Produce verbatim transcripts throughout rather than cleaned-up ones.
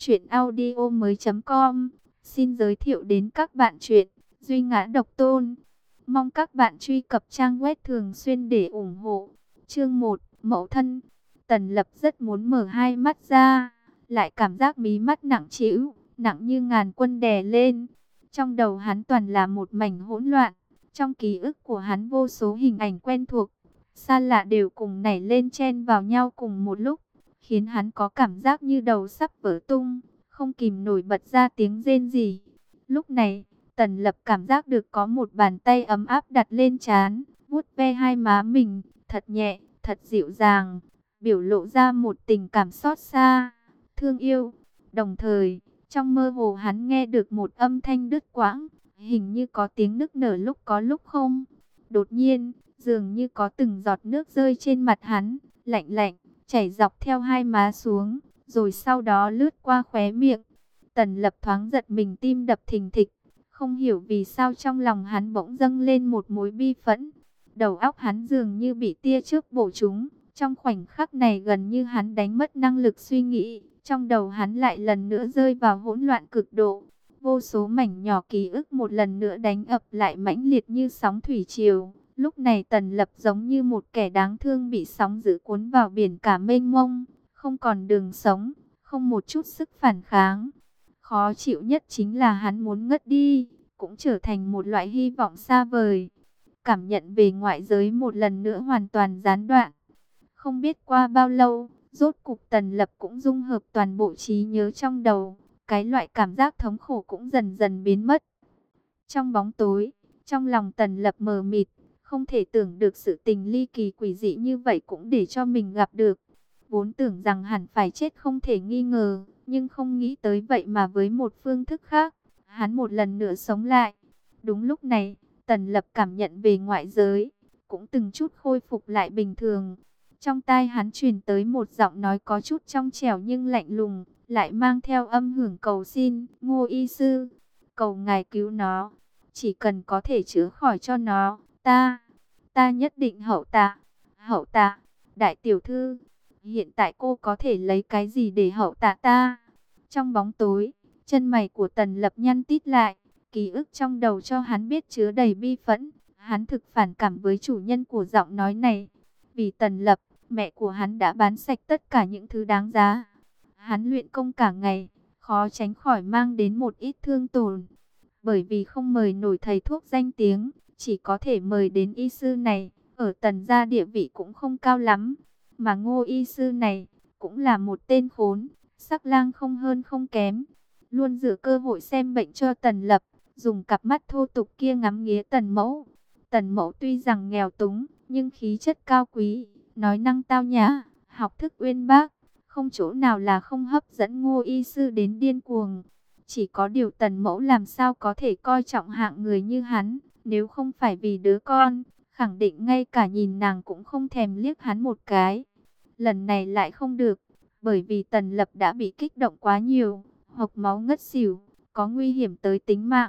Chuyện audio mới com xin giới thiệu đến các bạn chuyện Duy Ngã Độc Tôn. Mong các bạn truy cập trang web thường xuyên để ủng hộ. Chương một, Mẫu thân. Tần Lập rất muốn mở hai mắt ra, lại cảm giác mí mắt nặng trĩu, nặng như ngàn quân đè lên. Trong đầu hắn toàn là một mảnh hỗn loạn, trong ký ức của hắn vô số hình ảnh quen thuộc, xa lạ đều cùng nảy lên chen vào nhau cùng một lúc, khiến hắn có cảm giác như đầu sắp vỡ tung, không kìm nổi bật ra tiếng rên rỉ. Lúc này, Tần Lập cảm giác được có một bàn tay ấm áp đặt lên trán, vuốt ve hai má mình, thật nhẹ, thật dịu dàng, biểu lộ ra một tình cảm xót xa, thương yêu. Đồng thời, trong mơ hồ hắn nghe được một âm thanh đứt quãng, hình như có tiếng nức nở lúc có lúc không. Đột nhiên, dường như có từng giọt nước rơi trên mặt hắn, lạnh lạnh, chảy dọc theo hai má xuống, rồi sau đó lướt qua khóe miệng. Tần Lập thoáng giật mình, tim đập thình thịch, không hiểu vì sao trong lòng hắn bỗng dâng lên một mối bi phẫn. Đầu óc hắn dường như bị tia chớp bổ trúng, trong khoảnh khắc này gần như hắn đánh mất năng lực suy nghĩ, trong đầu hắn lại lần nữa rơi vào hỗn loạn cực độ. Vô số mảnh nhỏ ký ức một lần nữa đánh ập lại mãnh liệt như sóng thủy triều. Lúc này Tần Lập giống như một kẻ đáng thương bị sóng dữ cuốn vào biển cả mênh mông, không còn đường sống, không một chút sức phản kháng. Khó chịu nhất chính là hắn muốn ngất đi, cũng trở thành một loại hy vọng xa vời. Cảm nhận về ngoại giới một lần nữa hoàn toàn gián đoạn. Không biết qua bao lâu, rốt cục Tần Lập cũng dung hợp toàn bộ trí nhớ trong đầu. Cái loại cảm giác thống khổ cũng dần dần biến mất. Trong bóng tối, trong lòng Tần Lập mờ mịt, không thể tưởng được sự tình ly kỳ quỷ dị như vậy cũng để cho mình gặp được. Vốn tưởng rằng hẳn phải chết không thể nghi ngờ, nhưng không nghĩ tới vậy mà với một phương thức khác, hắn một lần nữa sống lại. Đúng lúc này, Tần Lập cảm nhận về ngoại giới, cũng từng chút khôi phục lại bình thường. Trong tai hắn truyền tới một giọng nói có chút trong trẻo nhưng lạnh lùng, lại mang theo âm hưởng cầu xin. Ngô y sư, cầu ngài cứu nó, chỉ cần có thể chữa khỏi cho nó, ta, ta nhất định hậu tạ. Hậu tạ, đại tiểu thư, hiện tại cô có thể lấy cái gì để hậu tạ ta? Trong bóng tối, chân mày của Tần Lập nhăn tít lại, ký ức trong đầu cho hắn biết chứa đầy bi phẫn. Hắn thực phản cảm với chủ nhân của giọng nói này. Vì Tần Lập, mẹ của hắn đã bán sạch tất cả những thứ đáng giá. Hắn luyện công cả ngày, khó tránh khỏi mang đến một ít thương tổn. Bởi vì không mời nổi thầy thuốc danh tiếng, chỉ có thể mời đến y sư này. Ở Tần gia địa vị cũng không cao lắm. Mà Ngô y sư này, cũng là một tên khốn, sắc lang không hơn không kém. Luôn giữ cơ hội xem bệnh cho Tần Lập, dùng cặp mắt thô tục kia ngắm nghía Tần Mẫu. Tần Mẫu tuy rằng nghèo túng, nhưng khí chất cao quý, nói năng tao nhã, học thức uyên bác, không chỗ nào là không hấp dẫn Ngô y sư đến điên cuồng. Chỉ có điều Tần Mẫu làm sao có thể coi trọng hạng người như hắn, nếu không phải vì đứa con, khẳng định ngay cả nhìn nàng cũng không thèm liếc hắn một cái. Lần này lại không được, bởi vì Tần Lập đã bị kích động quá nhiều, hộc máu ngất xỉu, có nguy hiểm tới tính mạng.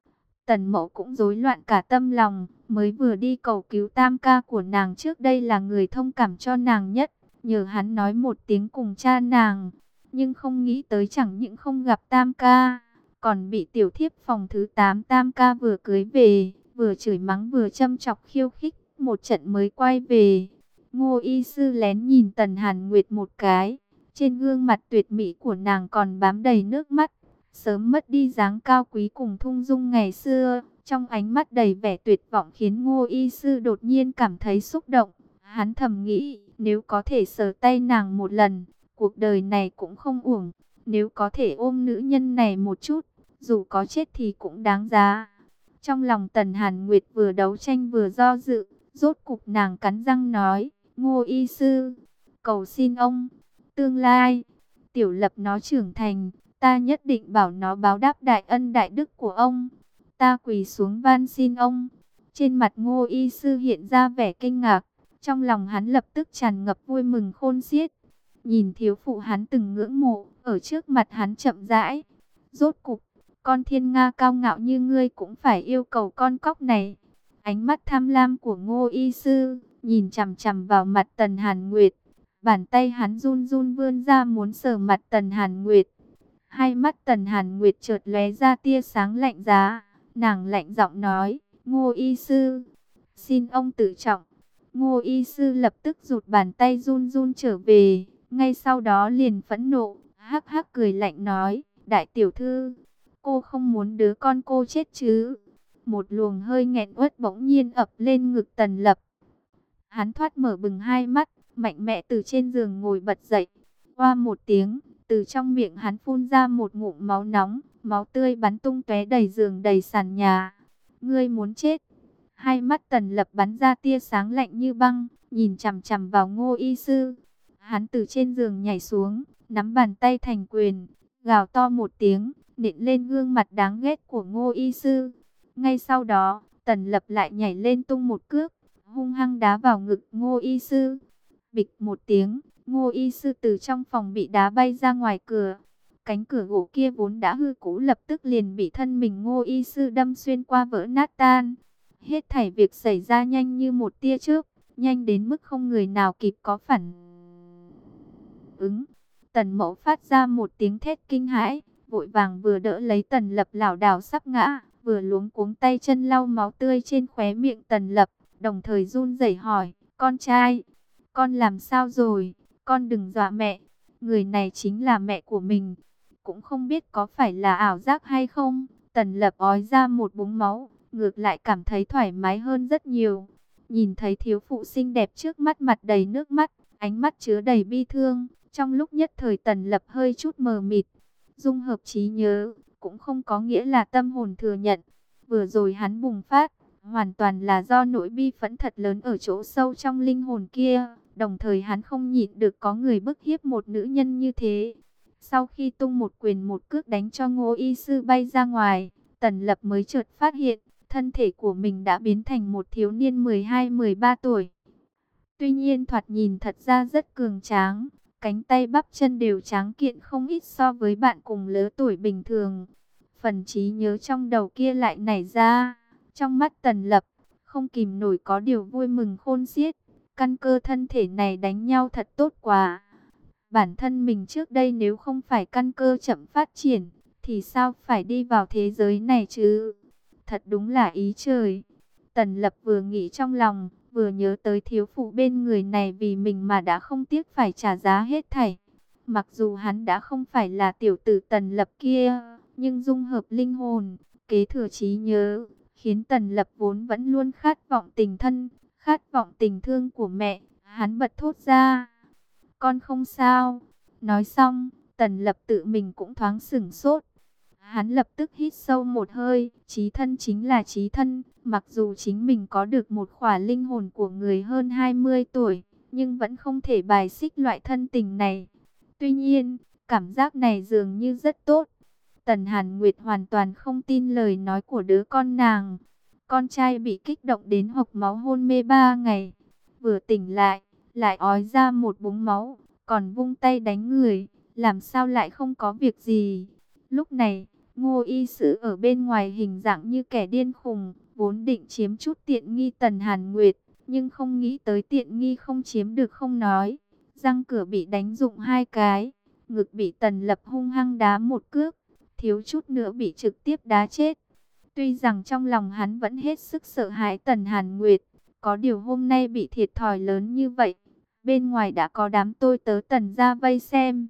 Tần Mẫu cũng rối loạn cả tâm lòng, mới vừa đi cầu cứu tam ca của nàng trước đây là người thông cảm cho nàng nhất, nhờ hắn nói một tiếng cùng cha nàng. Nhưng không nghĩ tới chẳng những không gặp tam ca, còn bị tiểu thiếp phòng thứ tám tam ca vừa cưới về, vừa chửi mắng vừa châm chọc khiêu khích, một trận mới quay về. Ngô y sư lén nhìn Tần Hàn Nguyệt một cái, trên gương mặt tuyệt mỹ của nàng còn bám đầy nước mắt, sớm mất đi dáng cao quý cùng thung dung ngày xưa. Trong ánh mắt đầy vẻ tuyệt vọng khiến Ngô y sư đột nhiên cảm thấy xúc động. Hắn thầm nghĩ, nếu có thể sờ tay nàng một lần, cuộc đời này cũng không uổng. Nếu có thể ôm nữ nhân này một chút, dù có chết thì cũng đáng giá. Trong lòng Tần Hàn Nguyệt vừa đấu tranh vừa do dự, rốt cục nàng cắn răng nói, Ngô y sư, cầu xin ông, tương lai, Tiểu Lập nó trưởng thành, ta nhất định bảo nó báo đáp đại ân đại đức của ông. Ta quỳ xuống van xin ông. Trên mặt Ngô y sư hiện ra vẻ kinh ngạc, trong lòng hắn lập tức tràn ngập vui mừng khôn xiết. Nhìn thiếu phụ hắn từng ngưỡng mộ, ở trước mặt hắn chậm rãi. Rốt cục, con thiên nga cao ngạo như ngươi cũng phải yêu cầu con cóc này. Ánh mắt tham lam của Ngô y sư, nhìn chằm chằm vào mặt Tần Hàn Nguyệt. Bàn tay hắn run run vươn ra muốn sờ mặt Tần Hàn Nguyệt. Hai mắt Tần Hàn Nguyệt chợt lóe ra tia sáng lạnh giá, nàng lạnh giọng nói, Ngô y sư, xin ông tự trọng. Ngô y sư lập tức rụt bàn tay run run trở về, ngay sau đó liền phẫn nộ, hắc hắc cười lạnh nói, đại tiểu thư, cô không muốn đứa con cô chết chứ? Một luồng hơi nghẹn uất bỗng nhiên ập lên ngực Tần Lập. Hắn thoát mở bừng hai mắt, mạnh mẽ từ trên giường ngồi bật dậy. Oa một tiếng, từ trong miệng hắn phun ra một ngụm máu nóng, máu tươi bắn tung tóe đầy giường đầy sàn nhà. Ngươi muốn chết? Hai mắt Tần Lập bắn ra tia sáng lạnh như băng, nhìn chằm chằm vào Ngô y sư. Hắn từ trên giường nhảy xuống, nắm bàn tay thành quyền, gào to một tiếng, nện lên gương mặt đáng ghét của Ngô y sư. Ngay sau đó, Tần Lập lại nhảy lên tung một cước, hung hăng đá vào ngực Ngô y sư. Bịch một tiếng, Ngô y sư từ trong phòng bị đá bay ra ngoài cửa. Cánh cửa gỗ kia vốn đã hư cũ lập tức liền bị thân mình Ngô y sư đâm xuyên qua vỡ nát tan. Hết thảy việc xảy ra nhanh như một tia chớp, nhanh đến mức không người nào kịp có phản ứng. Tần Mẫu phát ra một tiếng thét kinh hãi, vội vàng vừa đỡ lấy Tần Lập lảo đảo sắp ngã, vừa luống cuống tay chân lau máu tươi trên khóe miệng Tần Lập, đồng thời run rẩy hỏi, con trai, con làm sao rồi? Con đừng dọa mẹ, người này chính là mẹ của mình. Cũng không biết có phải là ảo giác hay không. Tần Lập ói ra một búng máu, ngược lại cảm thấy thoải mái hơn rất nhiều. Nhìn thấy thiếu phụ xinh đẹp trước mắt, mặt đầy nước mắt, ánh mắt chứa đầy bi thương. Trong lúc nhất thời Tần Lập hơi chút mờ mịt. Dung hợp trí nhớ cũng không có nghĩa là tâm hồn thừa nhận. Vừa rồi hắn bùng phát, hoàn toàn là do nỗi bi phẫn thật lớn ở chỗ sâu trong linh hồn kia. Đồng thời hắn không nhịn được có người bức hiếp một nữ nhân như thế. Sau khi tung một quyền một cước đánh cho Ngô y sư bay ra ngoài, Tần Lập mới chợt phát hiện, thân thể của mình đã biến thành một thiếu niên mười hai mười ba tuổi. Tuy nhiên thoạt nhìn thật ra rất cường tráng, cánh tay bắp chân đều tráng kiện không ít so với bạn cùng lứa tuổi bình thường. Phần trí nhớ trong đầu kia lại nảy ra, trong mắt Tần Lập, không kìm nổi có điều vui mừng khôn xiết. Căn cơ thân thể này đánh nhau thật tốt quá. Bản thân mình trước đây nếu không phải căn cơ chậm phát triển, thì sao phải đi vào thế giới này chứ? Thật đúng là ý trời. Tần Lập vừa nghĩ trong lòng, vừa nhớ tới thiếu phụ bên người này vì mình mà đã không tiếc phải trả giá hết thảy. Mặc dù hắn đã không phải là tiểu tử Tần Lập kia, nhưng dung hợp linh hồn, kế thừa trí nhớ, khiến Tần Lập vốn vẫn luôn khát vọng tình thân, khát vọng tình thương của mẹ. Hắn bật thốt ra, con không sao. Nói xong, Tần Lập tự mình cũng thoáng sửng sốt. Hắn lập tức hít sâu một hơi, chí thân chính là chí thân, mặc dù chính mình có được một khỏa linh hồn của người hơn hai mươi tuổi, nhưng vẫn không thể bài xích loại thân tình này. Tuy nhiên, cảm giác này dường như rất tốt. Tần Hàn Nguyệt hoàn toàn không tin lời nói của đứa con nàng. Con trai bị kích động đến hộc máu hôn mê ba ngày, vừa tỉnh lại, lại ói ra một búng máu, còn vung tay đánh người, làm sao lại không có việc gì. Lúc này, Ngô y sư ở bên ngoài hình dạng như kẻ điên khùng, vốn định chiếm chút tiện nghi Tần Hàn Nguyệt, nhưng không nghĩ tới tiện nghi không chiếm được không nói. Răng cửa bị đánh rụng hai cái, ngực bị Tần Lập hung hăng đá một cước, thiếu chút nữa bị trực tiếp đá chết. Tuy rằng trong lòng hắn vẫn hết sức sợ hãi Tần Hàn Nguyệt, có điều hôm nay bị thiệt thòi lớn như vậy, bên ngoài đã có đám tôi tớ Tần gia vây xem.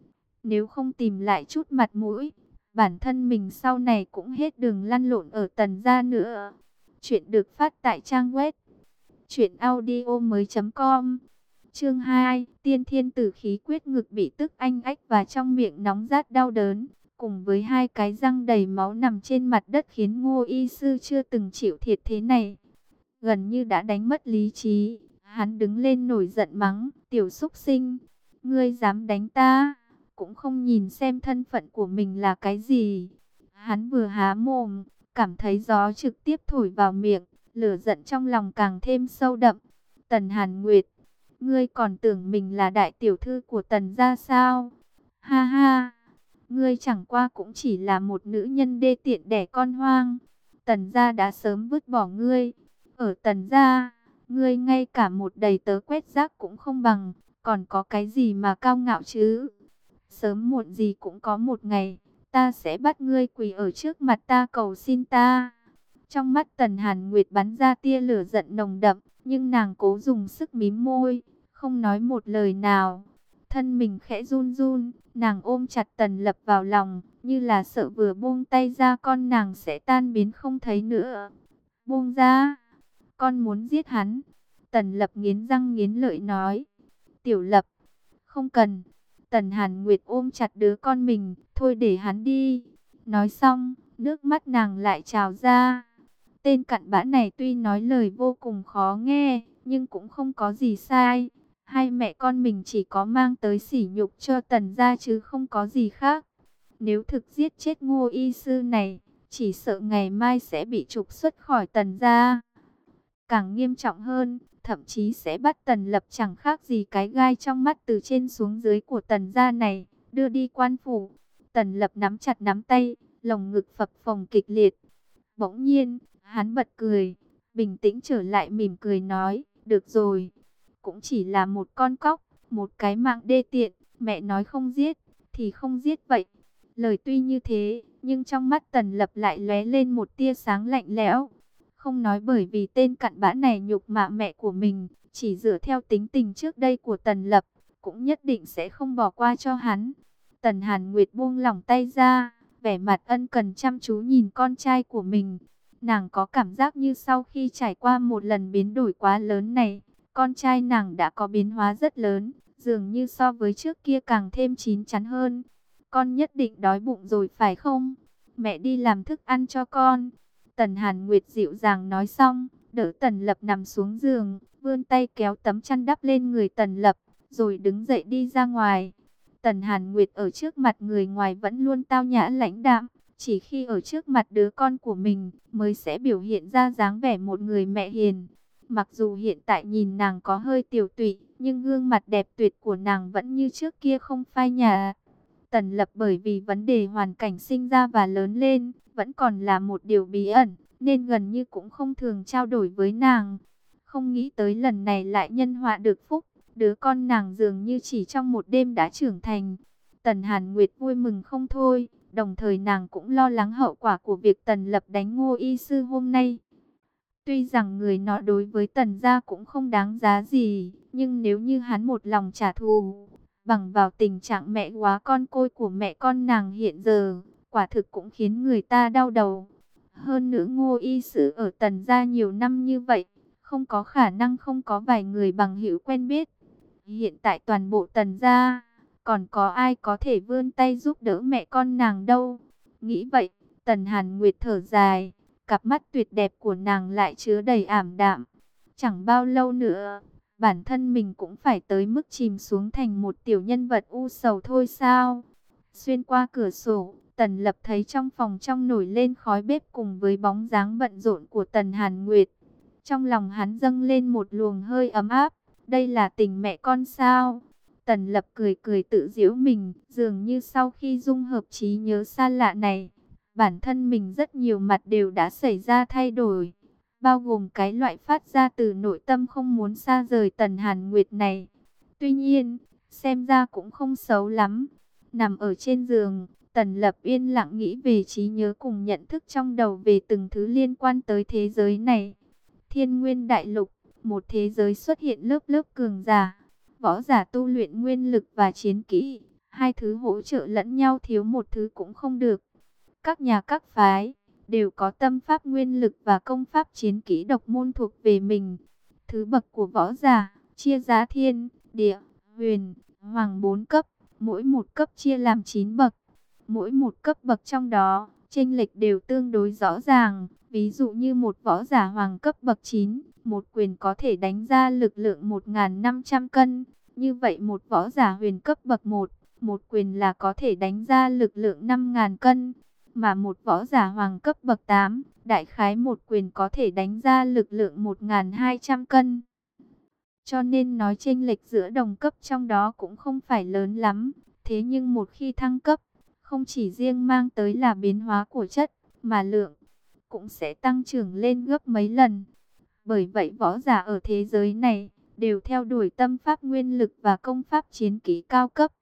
Nếu không tìm lại chút mặt mũi, bản thân mình sau này cũng hết đường lăn lộn ở Tần gia nữa. Chuyện được phát tại trang web truyện audio mới chấm com. Chương hai, Tiên Thiên Tử Khí Quyết, ngực bị tức anh ách và trong miệng nóng rát đau đớn, cùng với hai cái răng đầy máu nằm trên mặt đất khiến Ngô y sư chưa từng chịu thiệt thế này. Gần như đã đánh mất lý trí, hắn đứng lên nổi giận mắng, tiểu súc sinh, ngươi dám đánh ta, cũng không nhìn xem thân phận của mình là cái gì. Hắn vừa há mồm, cảm thấy gió trực tiếp thổi vào miệng, lửa giận trong lòng càng thêm sâu đậm. Tần Hàn Nguyệt, ngươi còn tưởng mình là đại tiểu thư của Tần gia sao? Ha ha, ngươi chẳng qua cũng chỉ là một nữ nhân đê tiện đẻ con hoang. Tần gia đã sớm vứt bỏ ngươi. Ở Tần gia, ngươi ngay cả một đầy tớ quét rác cũng không bằng, còn có cái gì mà cao ngạo chứ? Sớm muộn gì cũng có một ngày, ta sẽ bắt ngươi quỳ ở trước mặt ta cầu xin ta. Trong mắt Tần Hàn Nguyệt bắn ra tia lửa giận nồng đậm, nhưng nàng cố dùng sức mím môi, không nói một lời nào. Thân mình khẽ run run, nàng ôm chặt Tần Lập vào lòng, như là sợ vừa buông tay ra con nàng sẽ tan biến không thấy nữa. Buông ra, con muốn giết hắn. Tần Lập nghiến răng nghiến lợi nói. Tiểu Lập, không cần. Tần Hàn Nguyệt ôm chặt đứa con mình, thôi để hắn đi. Nói xong, nước mắt nàng lại trào ra. Tên cặn bã này tuy nói lời vô cùng khó nghe, nhưng cũng không có gì sai. Hai mẹ con mình chỉ có mang tới sỉ nhục cho Tần gia chứ không có gì khác. Nếu thực giết chết Ngô y sư này, chỉ sợ ngày mai sẽ bị trục xuất khỏi Tần gia. Càng nghiêm trọng hơn, thậm chí sẽ bắt Tần Lập chẳng khác gì cái gai trong mắt từ trên xuống dưới của Tần gia này, đưa đi quan phủ. Tần Lập nắm chặt nắm tay, lồng ngực phập phồng kịch liệt. Bỗng nhiên, hắn bật cười, bình tĩnh trở lại mỉm cười nói, được rồi, cũng chỉ là một con cóc, một cái mạng đê tiện, mẹ nói không giết, thì không giết vậy. Lời tuy như thế, nhưng trong mắt Tần Lập lại lóe lên một tia sáng lạnh lẽo. Không nói bởi vì tên cặn bã này nhục mạ mẹ của mình, chỉ dựa theo tính tình trước đây của Tần Lập, cũng nhất định sẽ không bỏ qua cho hắn. Tần Hàn Nguyệt buông lỏng tay ra, vẻ mặt ân cần chăm chú nhìn con trai của mình. Nàng có cảm giác như sau khi trải qua một lần biến đổi quá lớn này, con trai nàng đã có biến hóa rất lớn, dường như so với trước kia càng thêm chín chắn hơn. Con nhất định đói bụng rồi phải không? Mẹ đi làm thức ăn cho con. Tần Hàn Nguyệt dịu dàng nói xong, đỡ Tần Lập nằm xuống giường, vươn tay kéo tấm chăn đắp lên người Tần Lập, rồi đứng dậy đi ra ngoài. Tần Hàn Nguyệt ở trước mặt người ngoài vẫn luôn tao nhã lãnh đạm, chỉ khi ở trước mặt đứa con của mình mới sẽ biểu hiện ra dáng vẻ một người mẹ hiền. Mặc dù hiện tại nhìn nàng có hơi tiểu tụy, nhưng gương mặt đẹp tuyệt của nàng vẫn như trước kia không phai nhạt. Tần Lập bởi vì vấn đề hoàn cảnh sinh ra và lớn lên, vẫn còn là một điều bí ẩn, nên gần như cũng không thường trao đổi với nàng. Không nghĩ tới lần này lại nhân họa được phúc, đứa con nàng dường như chỉ trong một đêm đã trưởng thành. Tần Hàn Nguyệt vui mừng không thôi, đồng thời nàng cũng lo lắng hậu quả của việc Tần Lập đánh Ngô y sư hôm nay. Tuy rằng người nọ đối với Tần gia cũng không đáng giá gì, nhưng nếu như hắn một lòng trả thù, bằng vào tình trạng mẹ quá con côi của mẹ con nàng hiện giờ, quả thực cũng khiến người ta đau đầu. Hơn nữa Ngô y sư ở Tần gia nhiều năm như vậy, không có khả năng không có vài người bằng hữu quen biết. Hiện tại toàn bộ Tần gia, còn có ai có thể vươn tay giúp đỡ mẹ con nàng đâu. Nghĩ vậy, Tần Hàn Nguyệt thở dài, cặp mắt tuyệt đẹp của nàng lại chứa đầy ảm đạm. Chẳng bao lâu nữa, bản thân mình cũng phải tới mức chìm xuống thành một tiểu nhân vật u sầu thôi sao. Xuyên qua cửa sổ, Tần Lập thấy trong phòng trong nổi lên khói bếp cùng với bóng dáng bận rộn của Tần Hàn Nguyệt. Trong lòng hắn dâng lên một luồng hơi ấm áp, đây là tình mẹ con sao? Tần Lập cười cười tự giễu mình, dường như sau khi dung hợp trí nhớ xa lạ này, bản thân mình rất nhiều mặt đều đã xảy ra thay đổi, bao gồm cái loại phát ra từ nội tâm không muốn xa rời Tần Hàn Nguyệt này. Tuy nhiên, xem ra cũng không xấu lắm. Nằm ở trên giường, Tần Lập yên lặng nghĩ về trí nhớ cùng nhận thức trong đầu về từng thứ liên quan tới thế giới này. Thiên Nguyên Đại Lục, một thế giới xuất hiện lớp lớp cường giả, võ giả tu luyện nguyên lực và chiến kỹ, hai thứ hỗ trợ lẫn nhau, thiếu một thứ cũng không được. Các nhà các phái đều có tâm pháp nguyên lực và công pháp chiến kỹ độc môn thuộc về mình. Thứ bậc của võ giả chia ra thiên, địa, huyền, hoàng bốn cấp, mỗi một cấp chia làm chín bậc. Mỗi một cấp bậc trong đó, chênh lệch đều tương đối rõ ràng. Ví dụ như một võ giả hoàng cấp bậc chín, một quyền có thể đánh ra lực lượng một nghìn năm trăm cân. Như vậy một võ giả huyền cấp bậc một, một quyền là có thể đánh ra lực lượng năm nghìn cân. Mà một võ giả hoàng cấp bậc tám, đại khái một quyền có thể đánh ra lực lượng một nghìn hai trăm cân. Cho nên nói chênh lệch giữa đồng cấp trong đó cũng không phải lớn lắm. Thế nhưng một khi thăng cấp, không chỉ riêng mang tới là biến hóa của chất, mà lượng cũng sẽ tăng trưởng lên gấp mấy lần. Bởi vậy võ giả ở thế giới này đều theo đuổi tâm pháp nguyên lực và công pháp chiến kỹ cao cấp.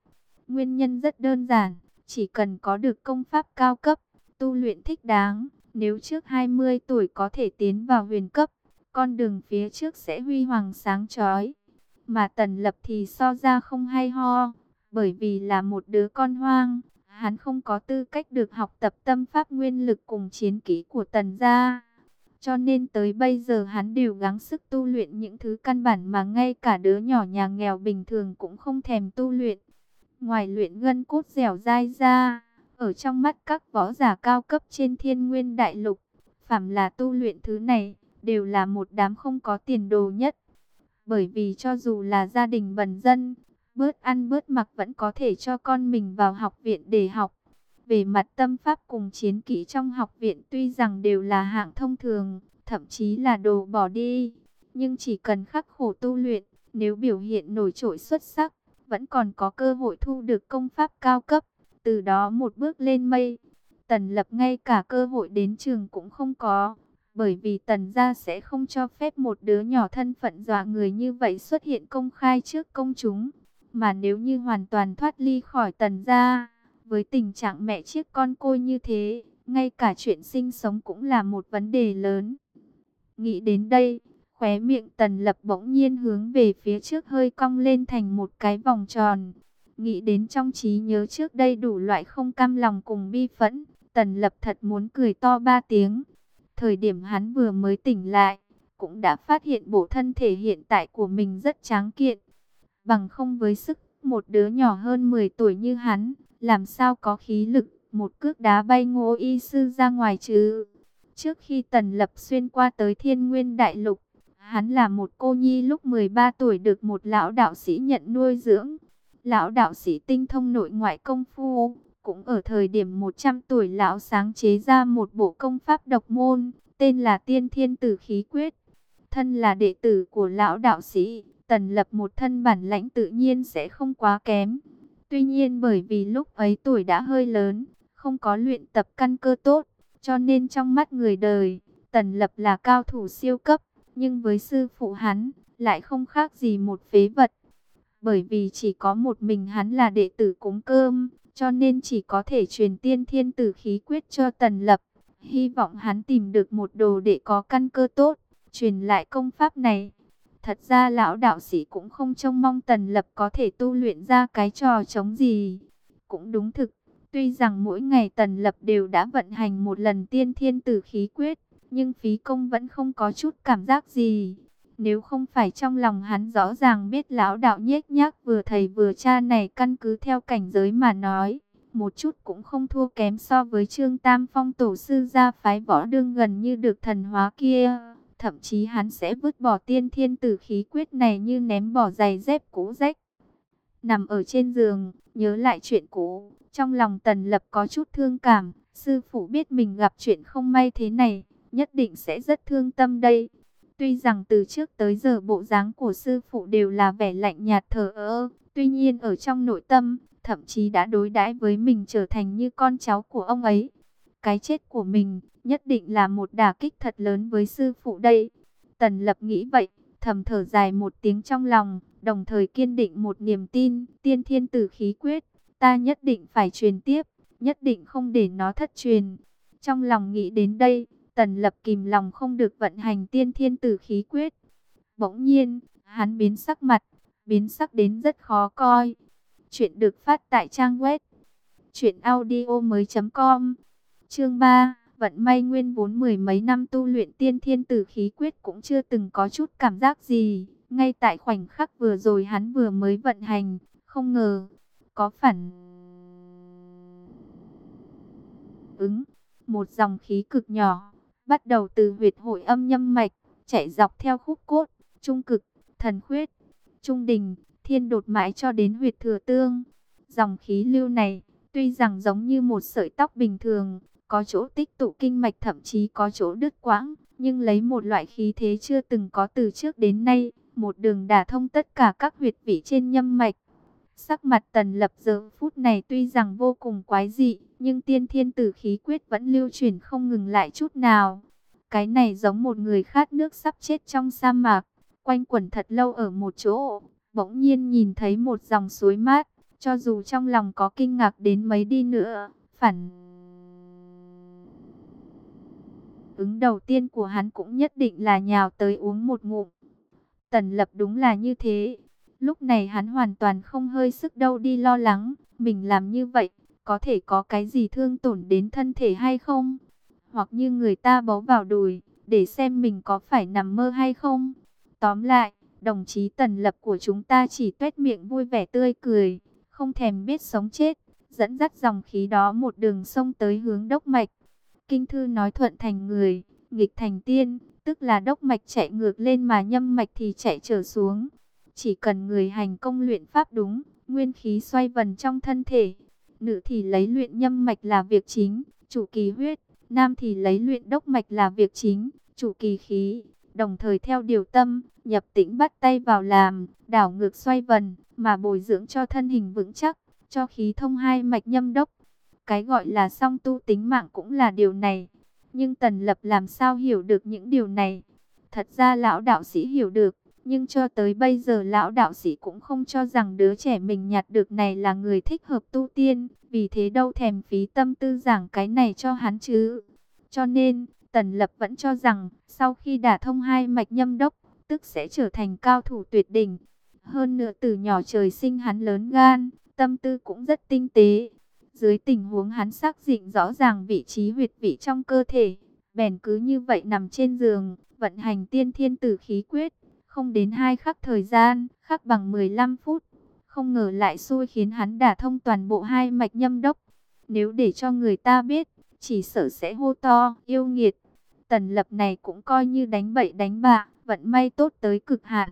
Nguyên nhân rất đơn giản, chỉ cần có được công pháp cao cấp, tu luyện thích đáng, nếu trước hai mươi tuổi có thể tiến vào huyền cấp, con đường phía trước sẽ huy hoàng sáng chói. Mà Tần Lập thì so ra không hay ho, bởi vì là một đứa con hoang, hắn không có tư cách được học tập tâm pháp nguyên lực cùng chiến kỹ của Tần gia. Cho nên tới bây giờ hắn đều gắng sức tu luyện những thứ căn bản mà ngay cả đứa nhỏ nhà nghèo bình thường cũng không thèm tu luyện. Ngoài luyện gân cốt dẻo dai ra, ở trong mắt các võ giả cao cấp trên Thiên Nguyên Đại Lục, phàm là tu luyện thứ này, đều là một đám không có tiền đồ nhất. Bởi vì cho dù là gia đình bần dân, bớt ăn bớt mặc vẫn có thể cho con mình vào học viện để học. Về mặt tâm pháp cùng chiến kỹ trong học viện tuy rằng đều là hạng thông thường, thậm chí là đồ bỏ đi, nhưng chỉ cần khắc khổ tu luyện, nếu biểu hiện nổi trội xuất sắc, vẫn còn có cơ hội thu được công pháp cao cấp, từ đó một bước lên mây. Tần Lập ngay cả cơ hội đến trường cũng không có, bởi vì Tần gia sẽ không cho phép một đứa nhỏ thân phận dọa người như vậy xuất hiện công khai trước công chúng. Mà nếu như hoàn toàn thoát ly khỏi Tần gia, với tình trạng mẹ chiếc con côi như thế, ngay cả chuyện sinh sống cũng là một vấn đề lớn. Nghĩ đến đây, khóe miệng Tần Lập bỗng nhiên hướng về phía trước hơi cong lên thành một cái vòng tròn. Nghĩ đến trong trí nhớ trước đây đủ loại không cam lòng cùng bi phẫn, Tần Lập thật muốn cười to ba tiếng. Thời điểm hắn vừa mới tỉnh lại, cũng đã phát hiện bộ thân thể hiện tại của mình rất tráng kiện. Bằng không với sức một đứa nhỏ hơn mười tuổi như hắn, làm sao có khí lực, một cước đá bay Ngô y sư ra ngoài chứ. Trước khi Tần Lập xuyên qua tới Thiên Nguyên Đại Lục, hắn là một cô nhi lúc mười ba tuổi được một lão đạo sĩ nhận nuôi dưỡng. Lão đạo sĩ tinh thông nội ngoại công phu, cũng ở thời điểm một trăm tuổi lão sáng chế ra một bộ công pháp độc môn, tên là Tiên Thiên Tử Khí Quyết. Thân là đệ tử của lão đạo sĩ, Tần Lập một thân bản lãnh tự nhiên sẽ không quá kém. Tuy nhiên bởi vì lúc ấy tuổi đã hơi lớn, không có luyện tập căn cơ tốt, cho nên trong mắt người đời, Tần Lập là cao thủ siêu cấp, nhưng với sư phụ hắn, lại không khác gì một phế vật. Bởi vì chỉ có một mình hắn là đệ tử cúng cơm, cho nên chỉ có thể truyền Tiên Thiên Tử Khí Quyết cho Tần Lập. Hy vọng hắn tìm được một đồ đệ có căn cơ tốt, truyền lại công pháp này. Thật ra lão đạo sĩ cũng không trông mong Tần Lập có thể tu luyện ra cái trò trống gì. Cũng đúng thực, tuy rằng mỗi ngày Tần Lập đều đã vận hành một lần Tiên Thiên Tử Khí Quyết, nhưng phí công vẫn không có chút cảm giác gì. Nếu không phải trong lòng hắn rõ ràng biết lão đạo nhếch nhác vừa thầy vừa cha này căn cứ theo cảnh giới mà nói, một chút cũng không thua kém so với Trương Tam Phong tổ sư gia phái Võ Đương gần như được thần hóa kia. Thậm chí hắn sẽ vứt bỏ Tiên Thiên Tử Khí Quyết này như ném bỏ giày dép cũ rách. Nằm ở trên giường, nhớ lại chuyện cũ, trong lòng Tần Lập có chút thương cảm. Sư phụ biết mình gặp chuyện không may thế này, nhất định sẽ rất thương tâm đây. Tuy rằng từ trước tới giờ bộ dáng của sư phụ đều là vẻ lạnh nhạt thờ ơ, tuy nhiên ở trong nội tâm, thậm chí đã đối đãi với mình trở thành như con cháu của ông ấy. Cái chết của mình nhất định là một đả kích thật lớn với sư phụ đây. Tần Lập nghĩ vậy, thầm thở dài một tiếng trong lòng, đồng thời kiên định một niềm tin, Tiên Thiên Tử Khí Quyết, ta nhất định phải truyền tiếp, nhất định không để nó thất truyền. Trong lòng nghĩ đến đây, Tần Lập kìm lòng không được vận hành Tiên Thiên Tử Khí Quyết. Bỗng nhiên, hắn biến sắc mặt, biến sắc đến rất khó coi. Chuyện được phát tại trang web truyện audio mới chấm com. Chương ba, vận may nguyên vốn mười mấy năm tu luyện Tiên Thiên Tử Khí Quyết cũng chưa từng có chút cảm giác gì. Ngay tại khoảnh khắc vừa rồi hắn vừa mới vận hành, không ngờ, có phản ứng. Một dòng khí cực nhỏ, bắt đầu từ huyệt hội âm nhâm mạch, chạy dọc theo khúc cốt, trung cực, thần khuyết, trung đình, thiên đột mãi cho đến huyệt thừa tương. Dòng khí lưu này, tuy rằng giống như một sợi tóc bình thường, có chỗ tích tụ kinh mạch thậm chí có chỗ đứt quãng, nhưng lấy một loại khí thế chưa từng có từ trước đến nay, một đường đả thông tất cả các huyệt vị trên nhâm mạch. Sắc mặt Tần Lập giờ phút này tuy rằng vô cùng quái dị, nhưng Tiên Thiên Tử Khí Quyết vẫn lưu truyền không ngừng lại chút nào. Cái này giống một người khát nước sắp chết trong sa mạc, quanh quẩn thật lâu ở một chỗ, bỗng nhiên nhìn thấy một dòng suối mát, Cho dù trong lòng có kinh ngạc đến mấy đi nữa, phản ứng đầu tiên của hắn cũng nhất định là nhào tới uống một ngụm. Tần Lập đúng là như thế. Lúc này hắn hoàn toàn không hơi sức đâu đi lo lắng, mình làm như vậy, có thể có cái gì thương tổn đến thân thể hay không? Hoặc như người ta bấu vào đùi, để xem mình có phải nằm mơ hay không? Tóm lại, đồng chí Tần Lập của chúng ta chỉ tuét miệng vui vẻ tươi cười, không thèm biết sống chết, dẫn dắt dòng khí đó một đường sông tới hướng đốc mạch. Kinh thư nói thuận thành người, nghịch thành tiên, tức là đốc mạch chạy ngược lên mà nhâm mạch thì chạy trở xuống. Chỉ cần người hành công luyện pháp đúng, nguyên khí xoay vần trong thân thể. Nữ thì lấy luyện nhâm mạch là việc chính, chủ kỳ huyết. Nam thì lấy luyện đốc mạch là việc chính, chủ kỳ khí. Đồng thời theo điều tâm, nhập tĩnh bắt tay vào làm, đảo ngược xoay vần, mà bồi dưỡng cho thân hình vững chắc, cho khí thông hai mạch nhâm đốc. Cái gọi là song tu tính mạng cũng là điều này. Nhưng Tần Lập làm sao hiểu được những điều này? Thật ra lão đạo sĩ hiểu được, nhưng cho tới bây giờ lão đạo sĩ cũng không cho rằng đứa trẻ mình nhặt được này là người thích hợp tu tiên, vì thế đâu thèm phí tâm tư giảng cái này cho hắn chứ. Cho nên, Tần Lập vẫn cho rằng, sau khi đả thông hai mạch nhâm đốc, tức sẽ trở thành cao thủ tuyệt đỉnh. Hơn nữa từ nhỏ trời sinh hắn lớn gan, tâm tư cũng rất tinh tế. Dưới tình huống hắn xác định rõ ràng vị trí huyệt vị trong cơ thể, bèn cứ như vậy nằm trên giường, vận hành tiên thiên tử khí quyết. Không đến hai khắc thời gian, khắc bằng mười lăm phút. Không ngờ lại xui khiến hắn đả thông toàn bộ hai mạch nhâm đốc. Nếu để cho người ta biết, chỉ sợ sẽ hô to, yêu nghiệt. Tần Lập này cũng coi như đánh bậy đánh bạ, vận may tốt tới cực hạn.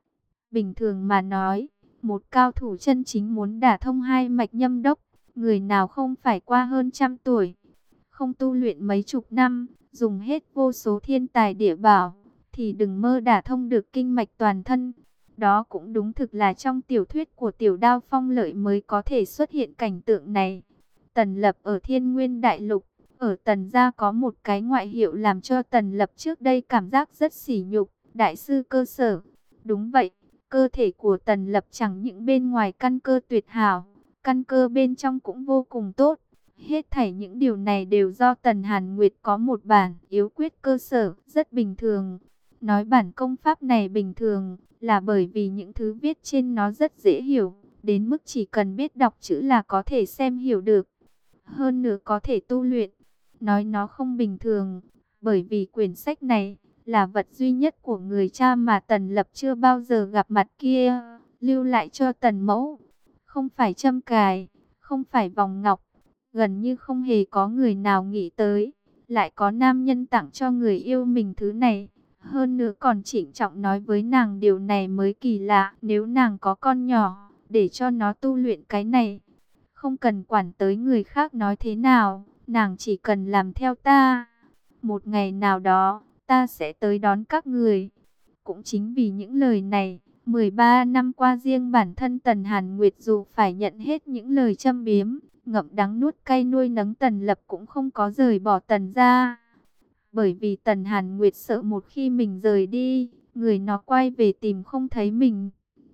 Bình thường mà nói, một cao thủ chân chính muốn đả thông hai mạch nhâm đốc, người nào không phải qua hơn trăm tuổi, không tu luyện mấy chục năm, dùng hết vô số thiên tài địa bảo, thì đừng mơ đả thông được kinh mạch toàn thân. Đó cũng đúng thực là trong tiểu thuyết của Tiểu Đao Phong Lợi mới có thể xuất hiện cảnh tượng này. Tần Lập ở Thiên Nguyên Đại Lục, ở Tần gia có một cái ngoại hiệu làm cho Tần Lập trước đây cảm giác rất sỉ nhục, đại sư cơ sở. Đúng vậy, cơ thể của Tần Lập chẳng những bên ngoài căn cơ tuyệt hảo, căn cơ bên trong cũng vô cùng tốt. Hết thảy những điều này đều do Tần Hàn Nguyệt có một bản yếu quyết cơ sở rất bình thường. Nói bản công pháp này bình thường là bởi vì những thứ viết trên nó rất dễ hiểu, đến mức chỉ cần biết đọc chữ là có thể xem hiểu được. Hơn nữa có thể tu luyện. Nói nó không bình thường, bởi vì quyển sách này là vật duy nhất của người cha mà Tần Lập chưa bao giờ gặp mặt kia, lưu lại cho Tần Mẫu. Không phải châm cài, không phải vòng ngọc, gần như không hề có người nào nghĩ tới, lại có nam nhân tặng cho người yêu mình thứ này. Hơn nữa còn trịnh trọng nói với nàng điều này mới kỳ lạ, nếu nàng có con nhỏ, để cho nó tu luyện cái này. Không cần quản tới người khác nói thế nào, nàng chỉ cần làm theo ta. Một ngày nào đó, ta sẽ tới đón các người. Cũng chính vì những lời này, mười ba năm qua riêng bản thân Tần Hàn Nguyệt dù phải nhận hết những lời châm biếm, ngậm đắng nuốt cay nuôi nấng Tần Lập cũng không có rời bỏ Tần ra. Bởi vì Tần Hàn Nguyệt sợ một khi mình rời đi, người nó quay về tìm không thấy mình.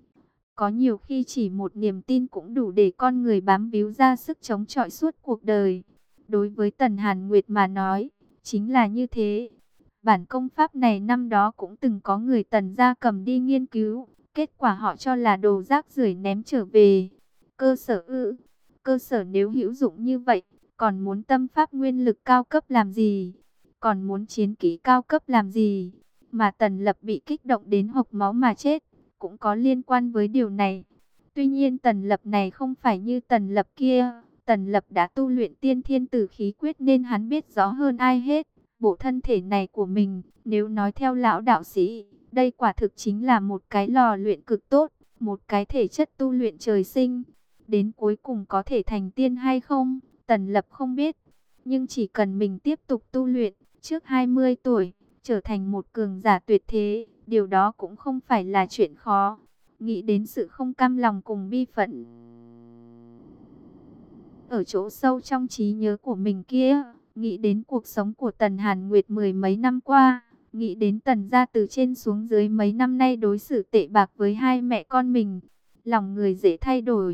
Có nhiều khi chỉ một niềm tin cũng đủ để con người bám víu ra sức chống chọi suốt cuộc đời. Đối với Tần Hàn Nguyệt mà nói, chính là như thế. Bản công pháp này năm đó cũng từng có người Tần gia cầm đi nghiên cứu, kết quả họ cho là đồ rác rưởi ném trở về. Cơ sở ư? Cơ sở nếu hữu dụng như vậy, còn muốn tâm pháp nguyên lực cao cấp làm gì? Còn muốn chiến kỹ cao cấp làm gì? Mà Tần Lập bị kích động đến hộc máu mà chết, cũng có liên quan với điều này. Tuy nhiên Tần Lập này không phải như Tần Lập kia. Tần Lập đã tu luyện tiên thiên tử khí quyết nên hắn biết rõ hơn ai hết. Bộ thân thể này của mình, nếu nói theo lão đạo sĩ, đây quả thực chính là một cái lò luyện cực tốt, một cái thể chất tu luyện trời sinh. Đến cuối cùng có thể thành tiên hay không, Tần Lập không biết. Nhưng chỉ cần mình tiếp tục tu luyện, trước hai mươi tuổi, trở thành một cường giả tuyệt thế, điều đó cũng không phải là chuyện khó. Nghĩ đến sự không cam lòng cùng bi phẫn ở chỗ sâu trong trí nhớ của mình kia, nghĩ đến cuộc sống của Tần Hàn Nguyệt mười mấy năm qua, nghĩ đến Tần gia từ trên xuống dưới mấy năm nay đối xử tệ bạc với hai mẹ con mình. Lòng người dễ thay đổi, thân